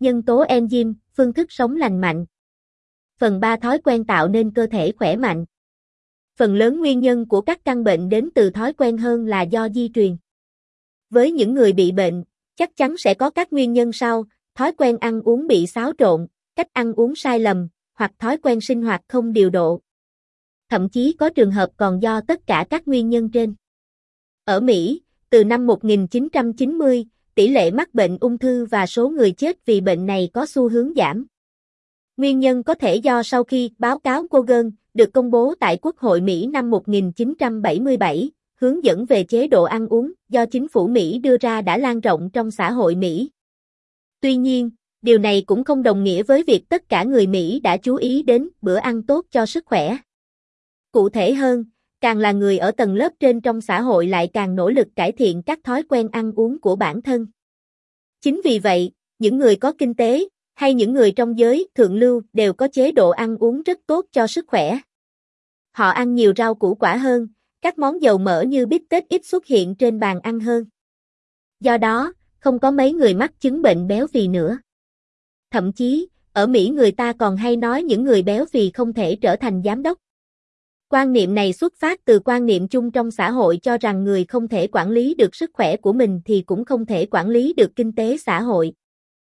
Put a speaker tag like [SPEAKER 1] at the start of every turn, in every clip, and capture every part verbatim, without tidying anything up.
[SPEAKER 1] Nhân tố enzyme, phương thức sống lành mạnh. Phần ba thói quen tạo nên cơ thể khỏe mạnh. Phần lớn nguyên nhân của các căn bệnh đến từ thói quen hơn là do di truyền. Với những người bị bệnh, chắc chắn sẽ có các nguyên nhân sau: thói quen ăn uống bị xáo trộn, cách ăn uống sai lầm, hoặc thói quen sinh hoạt không điều độ. Thậm chí có trường hợp còn do tất cả các nguyên nhân trên. Ở Mỹ, từ năm một nghìn chín trăm chín mươi, tỷ lệ mắc bệnh ung thư và số người chết vì bệnh này có xu hướng giảm. Nguyên nhân có thể do sau khi báo cáo Kogan được công bố tại Quốc hội Mỹ năm một nghìn chín trăm bảy mươi bảy, hướng dẫn về chế độ ăn uống do chính phủ Mỹ đưa ra đã lan rộng trong xã hội Mỹ. Tuy nhiên, điều này cũng không đồng nghĩa với việc tất cả người Mỹ đã chú ý đến bữa ăn tốt cho sức khỏe. Cụ thể hơn, càng là người ở tầng lớp trên trong xã hội lại càng nỗ lực cải thiện các thói quen ăn uống của bản thân. Chính vì vậy, những người có kinh tế, hay những người trong giới thượng lưu đều có chế độ ăn uống rất tốt cho sức khỏe. Họ ăn nhiều rau củ quả hơn, các món dầu mỡ như bít tết ít xuất hiện trên bàn ăn hơn. Do đó, không có mấy người mắc chứng bệnh béo phì nữa. Thậm chí, ở Mỹ người ta còn hay nói những người béo phì không thể trở thành giám đốc. Quan niệm này xuất phát từ quan niệm chung trong xã hội cho rằng người không thể quản lý được sức khỏe của mình thì cũng không thể quản lý được kinh tế xã hội.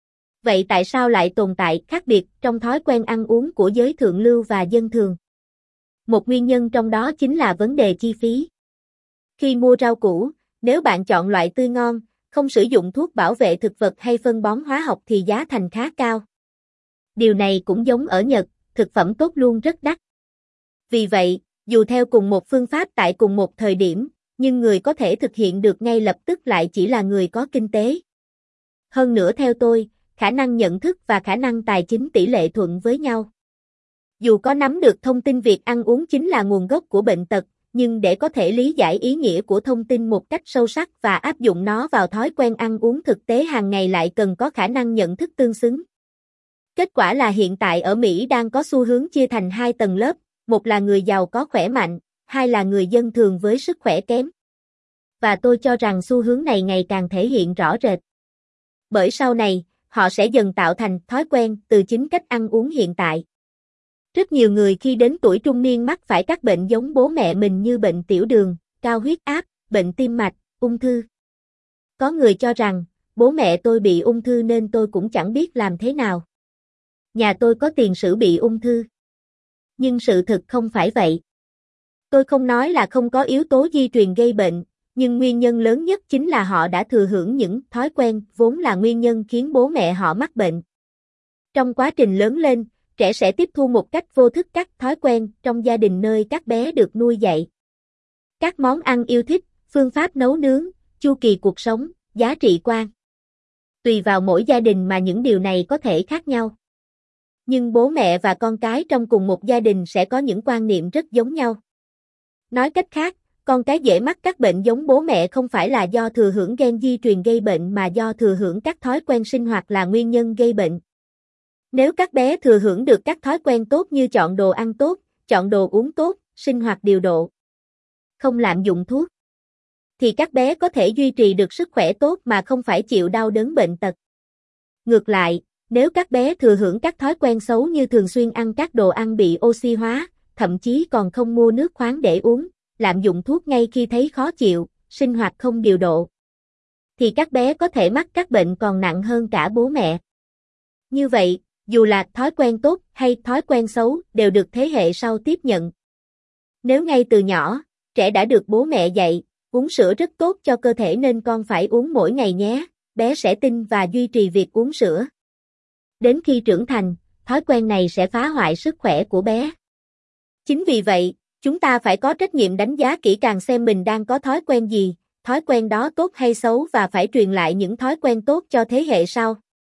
[SPEAKER 1] Vậy tại sao lại tồn tại khác biệt trong thói quen ăn uống của giới thượng lưu và dân thường? Một nguyên nhân trong đó chính là vấn đề chi phí. Khi mua rau củ, nếu bạn chọn loại tươi ngon, không sử dụng thuốc bảo vệ thực vật hay phân bón hóa học thì giá thành khá cao. Điều này cũng giống ở Nhật, thực phẩm tốt luôn rất đắt. Vì vậy, dù theo cùng một phương pháp tại cùng một thời điểm, nhưng người có thể thực hiện được ngay lập tức lại chỉ là người có kinh tế. Hơn nữa theo tôi, khả năng nhận thức và khả năng tài chính tỷ lệ thuận với nhau. Dù có nắm được thông tin việc ăn uống chính là nguồn gốc của bệnh tật, nhưng để có thể lý giải ý nghĩa của thông tin một cách sâu sắc và áp dụng nó vào thói quen ăn uống thực tế hàng ngày lại cần có khả năng nhận thức tương xứng. Kết quả là hiện tại ở Mỹ đang có xu hướng chia thành hai tầng lớp, một là người giàu có khỏe mạnh, hai là người dân thường với sức khỏe kém. Và tôi cho rằng xu hướng này ngày càng thể hiện rõ rệt. Bởi sau này, họ sẽ dần tạo thành thói quen từ chính cách ăn uống hiện tại. Rất nhiều người khi đến tuổi trung niên mắc phải các bệnh giống bố mẹ mình như bệnh tiểu đường, cao huyết áp, bệnh tim mạch, ung thư. Có người cho rằng, bố mẹ tôi bị ung thư nên tôi cũng chẳng biết làm thế nào. Nhà tôi có tiền sử bị ung thư. Nhưng sự thực không phải vậy. Tôi không nói là không có yếu tố di truyền gây bệnh, nhưng nguyên nhân lớn nhất chính là họ đã thừa hưởng những thói quen vốn là nguyên nhân khiến bố mẹ họ mắc bệnh. Trong quá trình lớn lên, trẻ sẽ tiếp thu một cách vô thức các thói quen trong gia đình nơi các bé được nuôi dạy. Các món ăn yêu thích, phương pháp nấu nướng, chu kỳ cuộc sống, giá trị quan. Tùy vào mỗi gia đình mà những điều này có thể khác nhau. Nhưng bố mẹ và con cái trong cùng một gia đình sẽ có những quan niệm rất giống nhau. Nói cách khác, con cái dễ mắc các bệnh giống bố mẹ không phải là do thừa hưởng gen di truyền gây bệnh mà do thừa hưởng các thói quen sinh hoạt là nguyên nhân gây bệnh. Nếu các bé thừa hưởng được các thói quen tốt như chọn đồ ăn tốt, chọn đồ uống tốt, sinh hoạt điều độ, không lạm dụng thuốc, thì các bé có thể duy trì được sức khỏe tốt mà không phải chịu đau đớn bệnh tật. Ngược lại, nếu các bé thừa hưởng các thói quen xấu như thường xuyên ăn các đồ ăn bị oxy hóa, thậm chí còn không mua nước khoáng để uống, lạm dụng thuốc ngay khi thấy khó chịu, sinh hoạt không điều độ, thì các bé có thể mắc các bệnh còn nặng hơn cả bố mẹ. Như vậy, dù là thói quen tốt hay thói quen xấu đều được thế hệ sau tiếp nhận. Nếu ngay từ nhỏ, trẻ đã được bố mẹ dạy, uống sữa rất tốt cho cơ thể nên con phải uống mỗi ngày nhé, bé sẽ tin và duy trì việc uống sữa. Đến khi trưởng thành, thói quen này sẽ phá hoại sức khỏe của bé. Chính vì vậy, chúng ta phải có trách nhiệm đánh giá kỹ càng xem mình đang có thói quen gì, thói quen đó tốt hay xấu và phải truyền lại những thói quen tốt cho thế hệ sau.